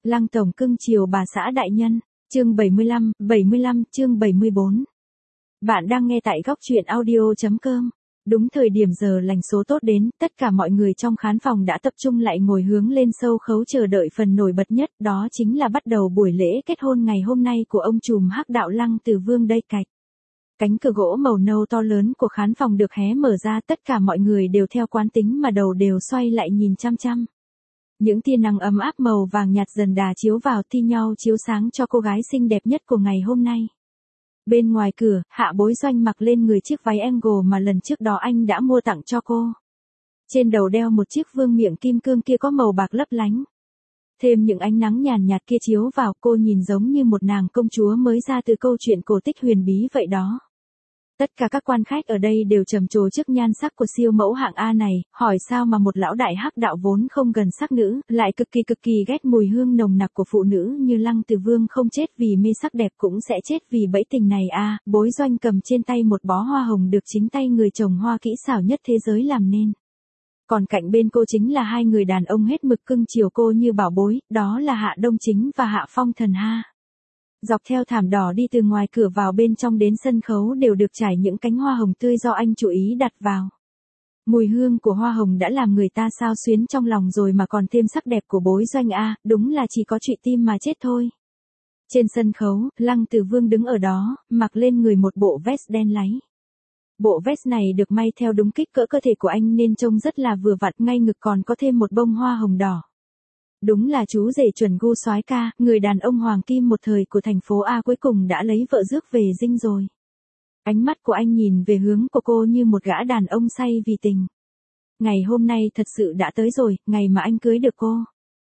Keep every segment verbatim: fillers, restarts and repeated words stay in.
Lăng tổng cưng chiều bà xã đại nhân, chương bảy mươi lăm, bảy mươi lăm, chương bảy mươi bốn. Bạn đang nghe tại góc truyện audio.com. Đúng thời điểm giờ lành số tốt đến, tất cả mọi người trong khán phòng đã tập trung lại ngồi hướng lên sâu khấu chờ đợi phần nổi bật nhất, đó chính là bắt đầu buổi lễ kết hôn ngày hôm nay của ông trùm hắc đạo Lăng Từ Vương đây cạch. Cánh cửa gỗ màu nâu to lớn của khán phòng được hé mở ra, tất cả mọi người đều theo quán tính mà đầu đều xoay lại nhìn chăm chăm. Những tia nắng ấm áp màu vàng nhạt dần đà chiếu vào thi nhau chiếu sáng cho cô gái xinh đẹp nhất của ngày hôm nay. Bên ngoài cửa, Hạ Bối Doanh mặc lên người chiếc váy angle mà lần trước đó anh đã mua tặng cho cô. Trên đầu đeo một chiếc vương miện kim cương kia có màu bạc lấp lánh. Thêm những ánh nắng nhàn nhạt kia chiếu vào, cô nhìn giống như một nàng công chúa mới ra từ câu chuyện cổ tích huyền bí vậy đó. Tất cả các quan khách ở đây đều trầm trồ trước nhan sắc của siêu mẫu hạng A này, hỏi sao mà một lão đại hắc đạo vốn không gần sắc nữ, lại cực kỳ cực kỳ ghét mùi hương nồng nặc của phụ nữ như Lăng Từ Vương không chết vì mê sắc đẹp cũng sẽ chết vì bẫy tình này a. Bối Doanh cầm trên tay một bó hoa hồng được chính tay người trồng hoa kỹ xảo nhất thế giới làm nên. Còn cạnh bên cô chính là hai người đàn ông hết mực cưng chiều cô như bảo bối, đó là Hạ Đông Chính và Hạ Phong Thần ha. Dọc theo thảm đỏ đi từ ngoài cửa vào bên trong đến sân khấu đều được trải những cánh hoa hồng tươi do anh chủ ý đặt vào. Mùi hương của hoa hồng đã làm người ta xao xuyến trong lòng rồi mà còn thêm sắc đẹp của Bối Doanh a, đúng là chỉ có trụy tim mà chết thôi. Trên sân khấu, Lăng Từ Vương đứng ở đó, mặc lên người một bộ vest đen láy. Bộ vest này được may theo đúng kích cỡ cơ thể của anh nên trông rất là vừa vặn, ngay ngực còn có thêm một bông hoa hồng đỏ. Đúng là chú rể chuẩn gu soái ca, người đàn ông hoàng kim một thời của thành phố A cuối cùng đã lấy vợ rước về dinh rồi. Ánh mắt của anh nhìn về hướng của cô như một gã đàn ông say vì tình. Ngày hôm nay thật sự đã tới rồi, ngày mà anh cưới được cô.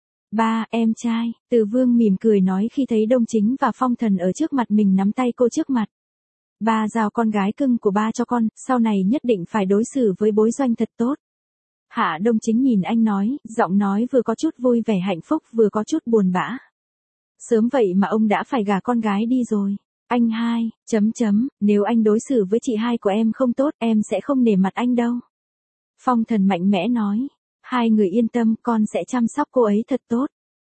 Ba, em trai, Từ Vương mỉm cười nói khi thấy Đông Chính và Phong Thần ở trước mặt mình nắm tay cô trước mặt. Ba giao con gái cưng của ba cho con, sau này nhất định phải đối xử với Bối Doanh thật tốt. Hạ Đông Chính nhìn anh nói, giọng nói vừa có chút vui vẻ hạnh phúc vừa có chút buồn bã. Sớm vậy mà ông đã phải gả con gái đi rồi. Anh hai, chấm chấm, nếu anh đối xử với chị hai của em không tốt, em sẽ không nể mặt anh đâu. Phong Thần mạnh mẽ nói, hai người yên tâm, con sẽ chăm sóc cô ấy thật tốt.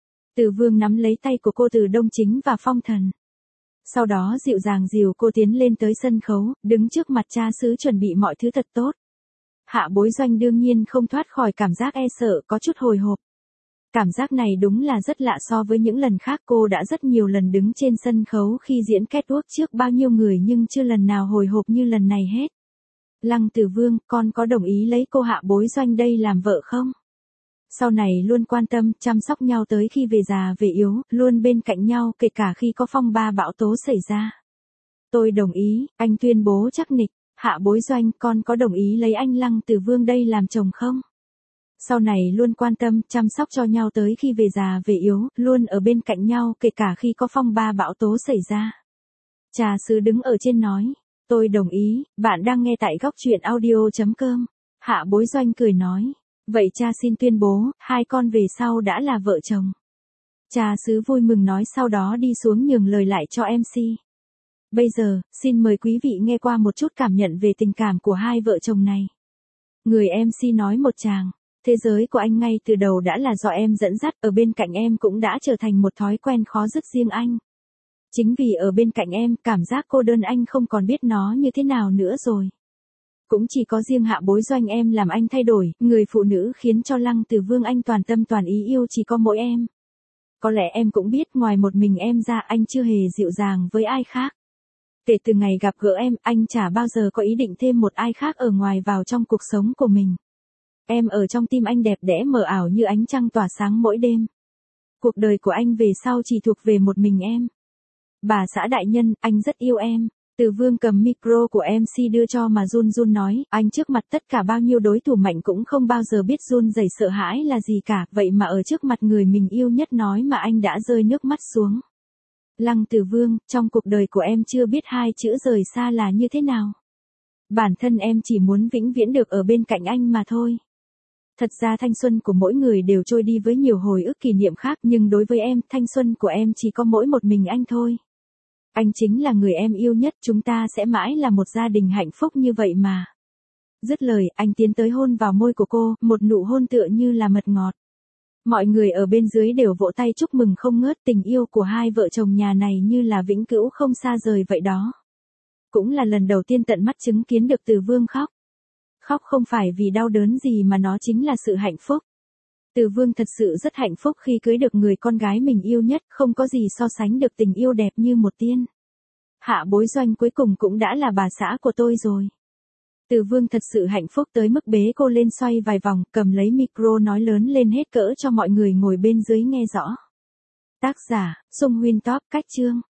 Từ Vương nắm lấy tay của cô Từ Đông Chính và Phong Thần. Sau đó dịu dàng dìu cô tiến lên tới sân khấu, đứng trước mặt cha xứ chuẩn bị mọi thứ thật tốt. Hạ Bối Doanh đương nhiên không thoát khỏi cảm giác e sợ, có chút hồi hộp. Cảm giác này đúng là rất lạ so với những lần khác, cô đã rất nhiều lần đứng trên sân khấu khi diễn catwalk trước bao nhiêu người nhưng chưa lần nào hồi hộp như lần này hết. Lăng Từ Vương, con có đồng ý lấy cô Hạ Bối Doanh đây làm vợ không? Sau này luôn quan tâm, chăm sóc nhau tới khi về già về yếu, luôn bên cạnh nhau kể cả khi có phong ba bão tố xảy ra. Tôi đồng ý, anh tuyên bố chắc nịch. Hạ Bối Doanh, con có đồng ý lấy anh Lăng Từ Vương đây làm chồng không? Sau này luôn quan tâm, chăm sóc cho nhau tới khi về già về yếu, luôn ở bên cạnh nhau kể cả khi có phong ba bão tố xảy ra. Cha xứ đứng ở trên nói, tôi đồng ý, bạn đang nghe tại góc truyện audio.com. Hạ Bối Doanh cười nói, vậy cha xin tuyên bố, hai con về sau đã là vợ chồng. Cha xứ vui mừng nói sau đó đi xuống nhường lời lại cho em xê. Bây giờ, xin mời quý vị nghe qua một chút cảm nhận về tình cảm của hai vợ chồng này. Người em xê nói một tràng, thế giới của anh ngay từ đầu đã là do em dẫn dắt, ở bên cạnh em cũng đã trở thành một thói quen khó dứt riêng anh. Chính vì ở bên cạnh em, cảm giác cô đơn anh không còn biết nó như thế nào nữa rồi. Cũng chỉ có riêng Hạ Bối Doanh em làm anh thay đổi, người phụ nữ khiến cho Lăng Từ Vương anh toàn tâm toàn ý yêu chỉ có mỗi em. Có lẽ em cũng biết ngoài một mình em ra anh chưa hề dịu dàng với ai khác. Kể từ ngày gặp gỡ em, anh chả bao giờ có ý định thêm một ai khác ở ngoài vào trong cuộc sống của mình. Em ở trong tim anh đẹp đẽ mờ ảo như ánh trăng tỏa sáng mỗi đêm. Cuộc đời của anh về sau chỉ thuộc về một mình em. Bà xã đại nhân, anh rất yêu em. Từ Vương cầm micro của em xê đưa cho mà run run nói, anh trước mặt tất cả bao nhiêu đối thủ mạnh cũng không bao giờ biết run rẩy sợ hãi là gì cả, vậy mà ở trước mặt người mình yêu nhất nói mà anh đã rơi nước mắt xuống. Lăng Từ Vương, trong cuộc đời của em chưa biết hai chữ rời xa là như thế nào. Bản thân em chỉ muốn vĩnh viễn được ở bên cạnh anh mà thôi. Thật ra thanh xuân của mỗi người đều trôi đi với nhiều hồi ức kỷ niệm khác, nhưng đối với em, thanh xuân của em chỉ có mỗi một mình anh thôi. Anh chính là người em yêu nhất, chúng ta sẽ mãi là một gia đình hạnh phúc như vậy mà. Dứt lời, anh tiến tới hôn vào môi của cô, một nụ hôn tựa như là mật ngọt. Mọi người ở bên dưới đều vỗ tay chúc mừng không ngớt, tình yêu của hai vợ chồng nhà này như là vĩnh cửu không xa rời vậy đó. Cũng là lần đầu tiên tận mắt chứng kiến được Từ Vương khóc. Khóc không phải vì đau đớn gì mà nó chính là sự hạnh phúc. Từ Vương thật sự rất hạnh phúc khi cưới được người con gái mình yêu nhất, không có gì so sánh được tình yêu đẹp như một tiên. Hạ Bối Doanh cuối cùng cũng đã là bà xã của tôi rồi. Từ Vương thật sự hạnh phúc tới mức bế cô lên xoay vài vòng, cầm lấy micro nói lớn lên hết cỡ cho mọi người ngồi bên dưới nghe rõ. Tác giả, Sung Huyên Top, cách chương.